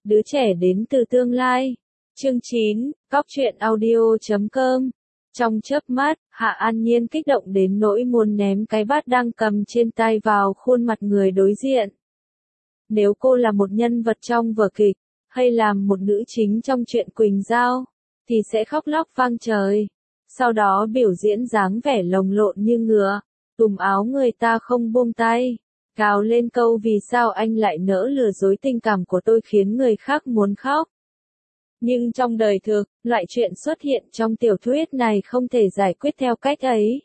đứa trẻ đến từ tương lai. Chương 9, Cóc truyện audio.com. Trong chớp mắt, Hạ An Nhiên kích động đến nỗi muốn ném cái bát đang cầm trên tay vào khuôn mặt người đối diện. Nếu cô là một nhân vật trong vở kịch, hay làm một nữ chính trong truyện Quỳnh Giao, thì sẽ khóc lóc vang trời. Sau đó biểu diễn dáng vẻ lồng lộn như ngựa, túm áo người ta không buông tay, gào lên câu vì sao anh lại nỡ lừa dối tình cảm của tôi khiến người khác muốn khóc. Nhưng trong đời thực, loại chuyện xuất hiện trong tiểu thuyết này không thể giải quyết theo cách ấy.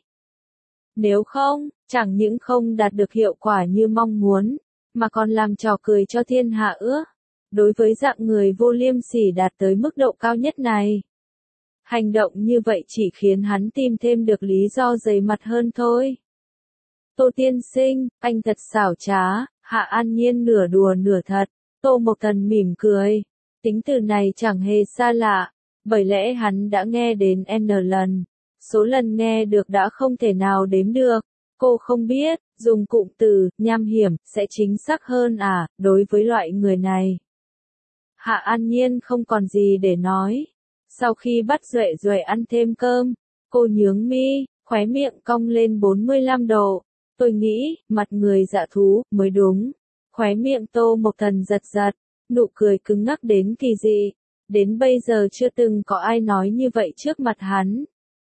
Nếu không, chẳng những không đạt được hiệu quả như mong muốn, mà còn làm trò cười cho thiên hạ ước. Đối với dạng người vô liêm sỉ đạt tới mức độ cao nhất này, hành động như vậy chỉ khiến hắn tìm thêm được lý do dày mặt hơn thôi. Tô tiên sinh, anh thật xảo trá. Hạ An Nhiên nửa đùa nửa thật. Tô Mộc Thần mỉm cười. Tính từ này chẳng hề xa lạ, bởi lẽ hắn đã nghe đến N lần. Số lần nghe được đã không thể nào đếm được. Cô không biết, dùng cụm từ, nham hiểm, sẽ chính xác hơn à, đối với loại người này. Hạ An Nhiên không còn gì để nói. Sau khi bắt Duệ Duệ ăn thêm cơm, cô nhướng mi, khóe miệng cong lên 45 độ. Tôi nghĩ, mặt người dạ thú, mới đúng. Khóe miệng Tô Mộc Thần giật giật, nụ cười cứng ngắc đến kỳ dị. Đến bây giờ chưa từng có ai nói như vậy trước mặt hắn.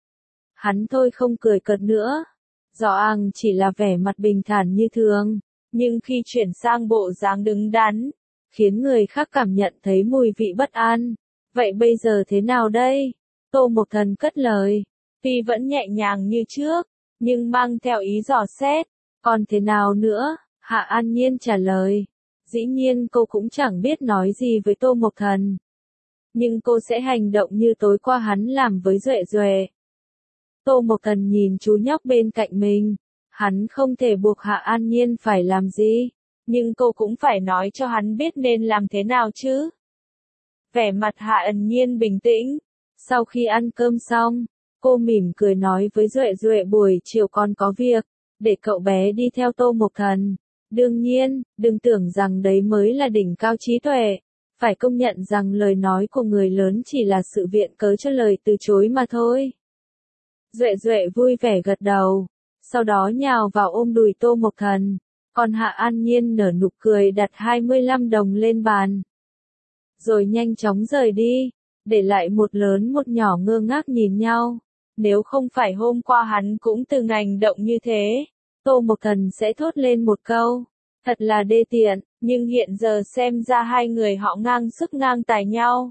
Hắn thôi không cười cợt nữa. Rõ ràng chỉ là vẻ mặt bình thản như thường, nhưng khi chuyển sang bộ dáng đứng đắn, khiến người khác cảm nhận thấy mùi vị bất an. Vậy bây giờ thế nào đây? Tô Mộc Thần cất lời. Tuy vẫn nhẹ nhàng như trước, nhưng mang theo ý dò xét. Còn thế nào nữa? Hạ An Nhiên trả lời. Dĩ nhiên cô cũng chẳng biết nói gì với Tô Mộc Thần. Nhưng cô sẽ hành động như tối qua hắn làm với Duệ Duệ. Tô Mộc Thần nhìn chú nhóc bên cạnh mình. Hắn không thể buộc Hạ An Nhiên phải làm gì. Nhưng cô cũng phải nói cho hắn biết nên làm thế nào chứ. Vẻ mặt Hạ An Nhiên bình tĩnh. Sau khi ăn cơm xong, cô mỉm cười nói với Duệ Duệ buổi chiều con có việc, để cậu bé đi theo Tô Mộc Thần. Đương nhiên, đừng tưởng rằng đấy mới là đỉnh cao trí tuệ. Phải công nhận rằng lời nói của người lớn chỉ là sự viện cớ cho lời từ chối mà thôi. Duệ Duệ vui vẻ gật đầu, sau đó nhào vào ôm đùi Tô Mộc Thần. Còn Hạ An Nhiên nở nụ cười đặt 25 đồng lên bàn. Rồi nhanh chóng rời đi, để lại một lớn một nhỏ ngơ ngác nhìn nhau. Nếu không phải hôm qua hắn cũng từng hành động như thế, Tô Mộc Thần sẽ thốt lên một câu. Thật là đê tiện, nhưng hiện giờ xem ra hai người họ ngang sức ngang tài nhau.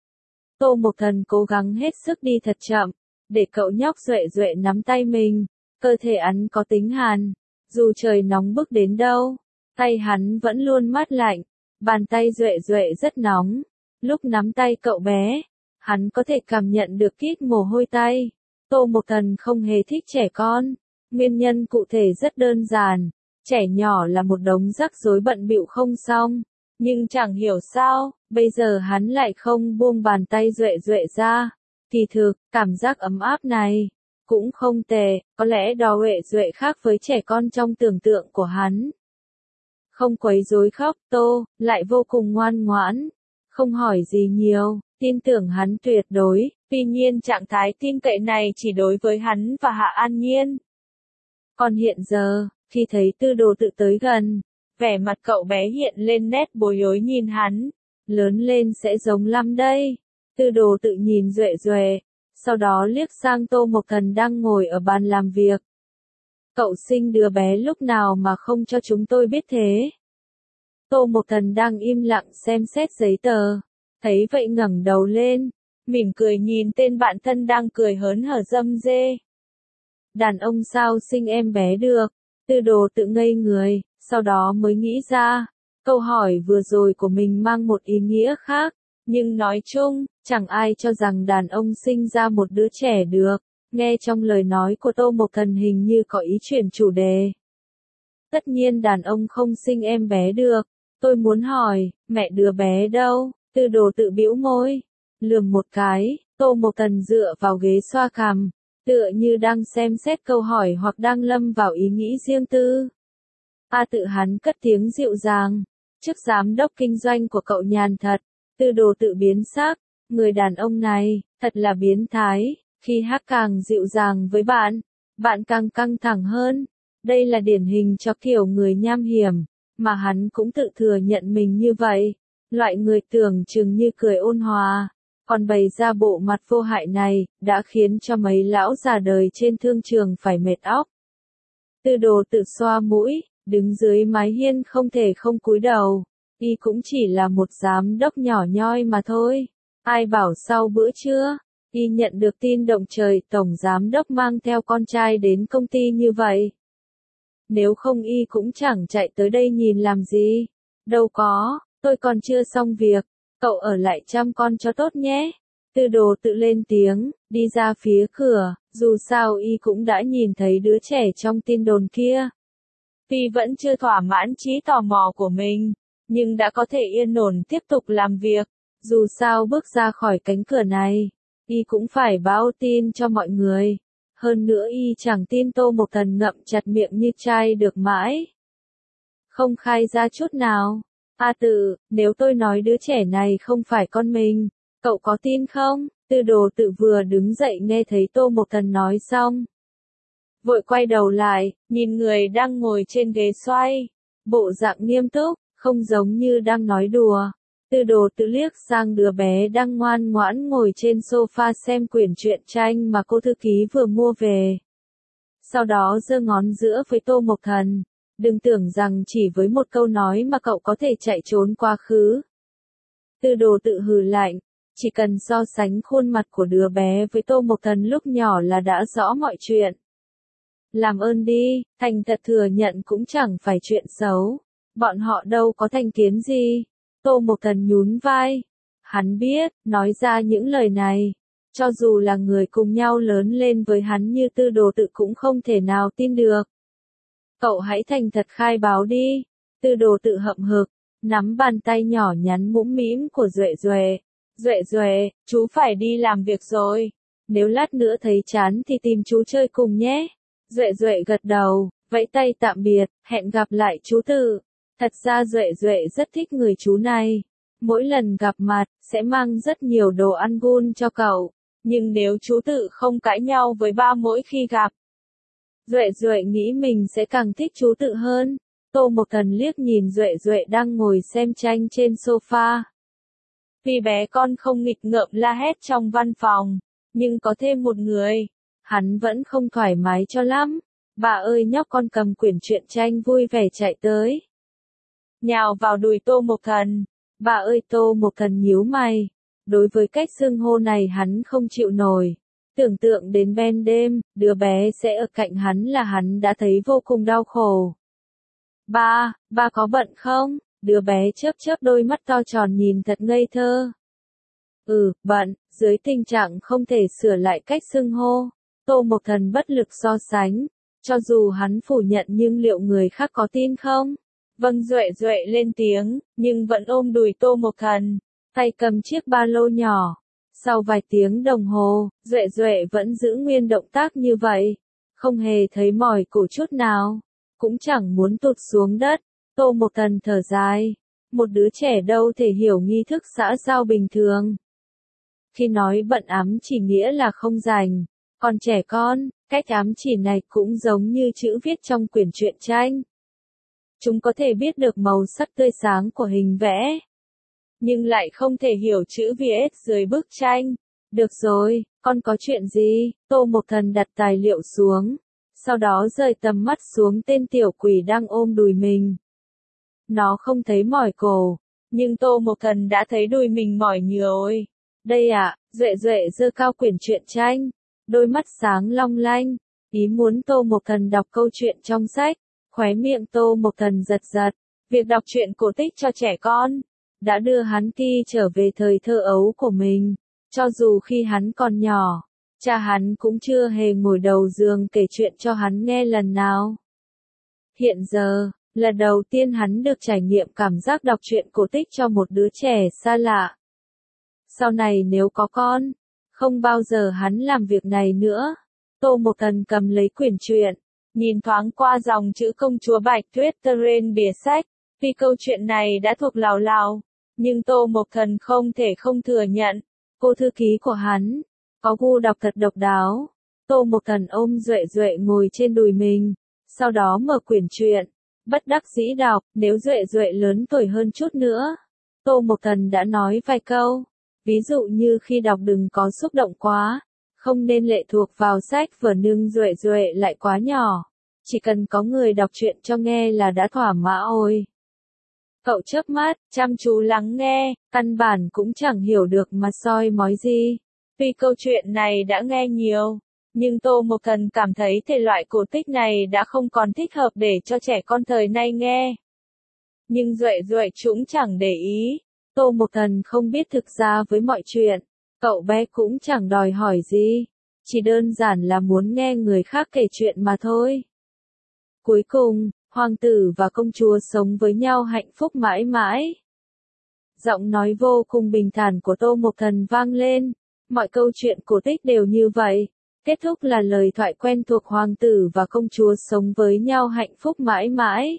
Tô Mộc Thần cố gắng hết sức đi thật chậm, để cậu nhóc Duệ Duệ nắm tay mình. Cơ thể hắn có tính hàn, dù trời nóng bức đến đâu, tay hắn vẫn luôn mát lạnh. Bàn tay Duệ Duệ rất nóng. Lúc nắm tay cậu bé, hắn có thể cảm nhận được ít mồ hôi tay. Tô Mộc Thần không hề thích trẻ con. Nguyên nhân cụ thể rất đơn giản. Trẻ nhỏ là một đống rắc rối bận bịu không xong. Nhưng chẳng hiểu sao, bây giờ hắn lại không buông bàn tay Duệ Duệ ra. Kỳ thực, cảm giác ấm áp này cũng không tệ, có lẽ đó Duệ Duệ khác với trẻ con trong tưởng tượng của hắn. Không quấy rối khóc, Tô lại vô cùng ngoan ngoãn, không hỏi gì nhiều, tin tưởng hắn tuyệt đối. Tuy nhiên trạng thái tin cậy này chỉ đối với hắn và Hạ An Nhiên. Còn hiện giờ, khi thấy Tư Đồ Tự tới gần, vẻ mặt cậu bé hiện lên nét bối rối nhìn hắn. Lớn lên sẽ giống lắm đây. Tư Đồ Tự nhìn Duệ Duệ, sau đó liếc sang Tô Mộc Thần đang ngồi ở bàn làm việc. Cậu sinh đứa bé lúc nào mà không cho chúng tôi biết thế? Tô Mộc Thần đang im lặng xem xét giấy tờ, thấy vậy ngẩng đầu lên, mỉm cười nhìn tên bạn thân đang cười hớn hở râm rê. Đàn ông sao sinh em bé được? Tư Đồ Tự ngây người, sau đó mới nghĩ ra, câu hỏi vừa rồi của mình mang một ý nghĩa khác. Nhưng nói chung, chẳng ai cho rằng đàn ông sinh ra một đứa trẻ được. Nghe trong lời nói của Tô Mộc Thần hình như có ý chuyển chủ đề. Tất nhiên đàn ông không sinh em bé được. Tôi muốn hỏi, mẹ đứa bé đâu? Tư Đồ Tự bĩu môi, lườm một cái. Tô Mộc Thần dựa vào ghế xoa cằm, tựa như đang xem xét câu hỏi hoặc đang lâm vào ý nghĩ riêng tư. Tự hắn cất tiếng dịu dàng. Chức giám đốc kinh doanh của cậu nhàn thật. Tư đồ tự biến sắc, người đàn ông này, thật là biến thái, khi hát càng dịu dàng với bạn, bạn càng căng thẳng hơn. Đây là điển hình cho kiểu người nham hiểm, mà hắn cũng tự thừa nhận mình như vậy. Loại người tưởng chừng như cười ôn hòa, còn bày ra bộ mặt vô hại này, đã khiến cho mấy lão già đời trên thương trường phải mệt óc. Tư đồ tự xoa mũi, đứng dưới mái hiên không thể không cúi đầu. Y cũng chỉ là một giám đốc nhỏ nhoi mà thôi. Ai bảo sau bữa trưa, Y nhận được tin động trời tổng giám đốc mang theo con trai đến công ty như vậy. Nếu không Y cũng chẳng chạy tới đây nhìn làm gì. Đâu có, tôi còn chưa xong việc, cậu ở lại chăm con cho tốt nhé. Tư đồ tự lên tiếng, đi ra phía cửa, dù sao Y cũng đã nhìn thấy đứa trẻ trong tin đồn kia. Tuy vẫn chưa thỏa mãn trí tò mò của mình, nhưng đã có thể yên ổn tiếp tục làm việc. Dù sao bước ra khỏi cánh cửa này, Y cũng phải báo tin cho mọi người. Hơn nữa Y chẳng tin Tô Mộc Thần ngậm chặt miệng như chai được mãi. Không khai ra chút nào. A Tự, nếu tôi nói đứa trẻ này không phải con mình, cậu có tin không? Tư đồ tự vừa đứng dậy nghe thấy Tô Mộc Thần nói xong. Vội quay đầu lại, nhìn người đang ngồi trên ghế xoay. Bộ dạng nghiêm túc, không giống như đang nói đùa. Tư đồ tự liếc sang đứa bé đang ngoan ngoãn ngồi trên sofa xem quyển truyện tranh mà cô thư ký vừa mua về. Sau đó giơ ngón giữa với Tô Mộc Thần. Đừng tưởng rằng chỉ với một câu nói mà cậu có thể chạy trốn quá khứ. Tư đồ tự hừ lạnh, chỉ cần so sánh khuôn mặt của đứa bé với Tô Mộc Thần lúc nhỏ là đã rõ mọi chuyện. Làm ơn đi, thành thật thừa nhận cũng chẳng phải chuyện xấu. Bọn họ đâu có thành kiến gì. Tô Mộc Thần nhún vai. Hắn biết, nói ra những lời này, cho dù là người cùng nhau lớn lên với hắn như tư đồ tự cũng không thể nào tin được. Cậu hãy thành thật khai báo đi. Tư đồ tự hậm hực, nắm bàn tay nhỏ nhắn mũm mĩm của Duệ Duệ. Duệ Duệ, chú phải đi làm việc rồi. Nếu lát nữa thấy chán thì tìm chú chơi cùng nhé. Duệ Duệ gật đầu, vẫy tay tạm biệt, hẹn gặp lại chú Tự. Thật ra Duệ Duệ rất thích người chú này. Mỗi lần gặp mặt, sẽ mang rất nhiều đồ ăn ngon cho cậu. Nhưng nếu chú Tự không cãi nhau với ba mỗi khi gặp, Duệ Duệ nghĩ mình sẽ càng thích chú Tự hơn. Tô Mộc Thần liếc nhìn Duệ Duệ đang ngồi xem tranh trên sofa. Vì bé con không nghịch ngợm la hét trong văn phòng, nhưng có thêm một người, hắn vẫn không thoải mái cho lắm. Bà ơi, nhóc con cầm quyển truyện tranh vui vẻ chạy tới. Nhào vào đùi Tô Mộc Thần. Bà ơi, Tô Mộc Thần nhíu mày. Đối với cách xưng hô này hắn không chịu nổi. Tưởng tượng đến ban đêm, đứa bé sẽ ở cạnh hắn là hắn đã thấy vô cùng đau khổ. Ba có bận không? Đứa bé chớp chớp đôi mắt to tròn nhìn thật ngây thơ. Bận, dưới tình trạng không thể sửa lại cách xưng hô. Tô Mộc Thần bất lực so sánh. Cho dù hắn phủ nhận nhưng liệu người khác có tin không? Vâng, Duệ Duệ lên tiếng, nhưng vẫn ôm đùi Tô Mộc Thần, tay cầm chiếc ba lô nhỏ. Sau vài tiếng đồng hồ, Duệ Duệ vẫn giữ nguyên động tác như vậy, không hề thấy mỏi cổ chút nào, cũng chẳng muốn tụt xuống đất. Tô Mộc Thần thở dài, một đứa trẻ đâu thể hiểu nghi thức xã giao bình thường. Khi nói bận ám chỉ nghĩa là không rảnh, còn trẻ con, cách ám chỉ này cũng giống như chữ viết trong quyển truyện tranh. Chúng có thể biết được màu sắc tươi sáng của hình vẽ, nhưng lại không thể hiểu chữ viết dưới bức tranh. Được rồi, con có chuyện gì? Tô Mộc Thần đặt tài liệu xuống, sau đó rời tầm mắt xuống tên tiểu quỷ đang ôm đùi mình. Nó không thấy mỏi cổ, nhưng Tô Mộc Thần đã thấy đùi mình mỏi nhiều rồi. Đây ạ, Duệ Duệ giơ cao quyển truyện tranh, đôi mắt sáng long lanh, ý muốn Tô Mộc Thần đọc câu chuyện trong sách. Khóe miệng Tô Mộc Thần giật giật, việc đọc truyện cổ tích cho trẻ con đã đưa hắn đi trở về thời thơ ấu của mình. Cho dù khi hắn còn nhỏ, cha hắn cũng chưa hề ngồi đầu giường kể chuyện cho hắn nghe lần nào. Hiện giờ, là đầu tiên hắn được trải nghiệm cảm giác đọc truyện cổ tích cho một đứa trẻ xa lạ. Sau này nếu có con, không bao giờ hắn làm việc này nữa. Tô Mộc Thần cầm lấy quyển truyện, nhìn thoáng qua dòng chữ công chúa Bạch Tuyết trên bìa sách. Vì câu chuyện này đã thuộc lào lào, Nhưng Tô Mộc Thần không thể không thừa nhận, cô thư ký của hắn, có gu đọc thật độc đáo. Tô Mộc Thần ôm Duệ Duệ ngồi trên đùi mình, sau đó mở quyển truyện, bất đắc dĩ đọc, nếu Duệ Duệ lớn tuổi hơn chút nữa. Tô Mộc Thần đã nói vài câu, ví dụ như khi đọc đừng có xúc động quá, không nên lệ thuộc vào sách vở nhưng Duệ Duệ lại quá nhỏ. Chỉ cần có người đọc truyện cho nghe là đã thỏa mãn ôi. Cậu chớp mắt, chăm chú lắng nghe, căn bản cũng chẳng hiểu được mà soi mói gì. Tuy câu chuyện này đã nghe nhiều, nhưng Tô Mộc Thần cảm thấy thể loại cổ tích này đã không còn thích hợp để cho trẻ con thời nay nghe. Nhưng Duệ Duệ chúng chẳng để ý. Tô Mộc Thần không biết thực ra với mọi chuyện, cậu bé cũng chẳng đòi hỏi gì. Chỉ đơn giản là muốn nghe người khác kể chuyện mà thôi. Cuối cùng, hoàng tử và công chúa sống với nhau hạnh phúc mãi mãi. Giọng nói vô cùng bình thản của Tô Mộc Thần vang lên. Mọi câu chuyện cổ tích đều như vậy. Kết thúc là lời thoại quen thuộc hoàng tử và công chúa sống với nhau hạnh phúc mãi mãi.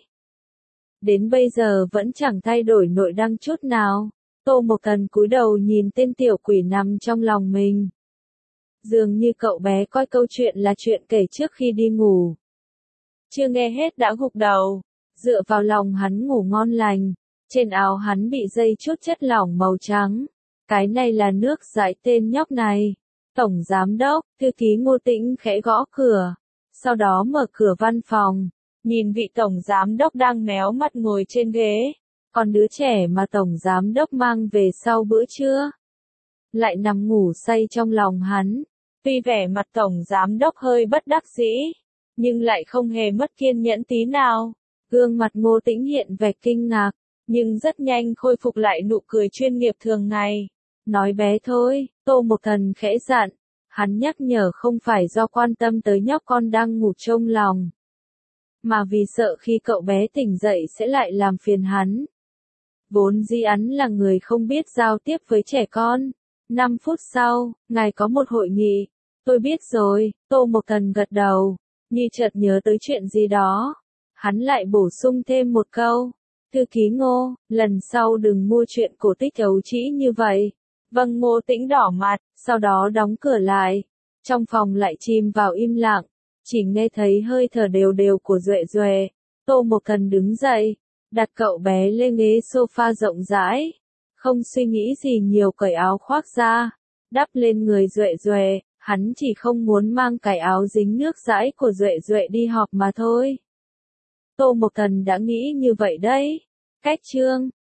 Đến bây giờ vẫn chẳng thay đổi nội đăng chút nào. Tô Mộc Thần cúi đầu nhìn tên tiểu quỷ nằm trong lòng mình. Dường như cậu bé coi câu chuyện là chuyện kể trước khi đi ngủ. Chưa nghe hết đã gục đầu, dựa vào lòng hắn ngủ ngon lành. Trên áo hắn bị dây chút chất lỏng màu trắng. Cái này là nước giải tên nhóc này. Tổng giám đốc, thư ký Ngô Tĩnh khẽ gõ cửa. Sau đó mở cửa văn phòng. Nhìn vị tổng giám đốc đang méo mặt ngồi trên ghế. Còn đứa trẻ mà tổng giám đốc mang về sau bữa trưa lại nằm ngủ say trong lòng hắn. Tuy vẻ mặt tổng giám đốc hơi bất đắc dĩ, nhưng lại không hề mất kiên nhẫn tí nào. Gương mặt Ngô Tĩnh hiện vẻ kinh ngạc, nhưng rất nhanh khôi phục lại nụ cười chuyên nghiệp thường ngày. Nói bé thôi, Tô Mộc Thần khẽ dặn. Hắn nhắc nhở không phải do quan tâm tới nhóc con đang ngủ trong lòng, mà vì sợ khi cậu bé tỉnh dậy sẽ lại làm phiền hắn. Vốn dĩ hắn là người không biết giao tiếp với trẻ con. 5 phút sau, ngài có một hội nghị. Tôi biết rồi, Tô Mộc Thần gật đầu, như chợt nhớ tới chuyện gì đó. Hắn lại bổ sung thêm một câu. Thư ký Ngô, lần sau đừng mua chuyện cổ tích ấu trĩ như vậy. Vâng. Ngô Tĩnh đỏ mặt, sau đó đóng cửa lại. Trong phòng lại chìm vào im lặng, chỉ nghe thấy hơi thở đều đều của Duệ Duệ. Tô Mộc Thần đứng dậy, đặt cậu bé lên ghế sofa rộng rãi. Không suy nghĩ gì nhiều cởi áo khoác ra, đắp lên người Duệ Duệ. Hắn chỉ không muốn mang cái áo dính nước dãi của Duệ Duệ đi họp mà thôi. Tô Mộc Thần đã nghĩ như vậy đấy. Cách chương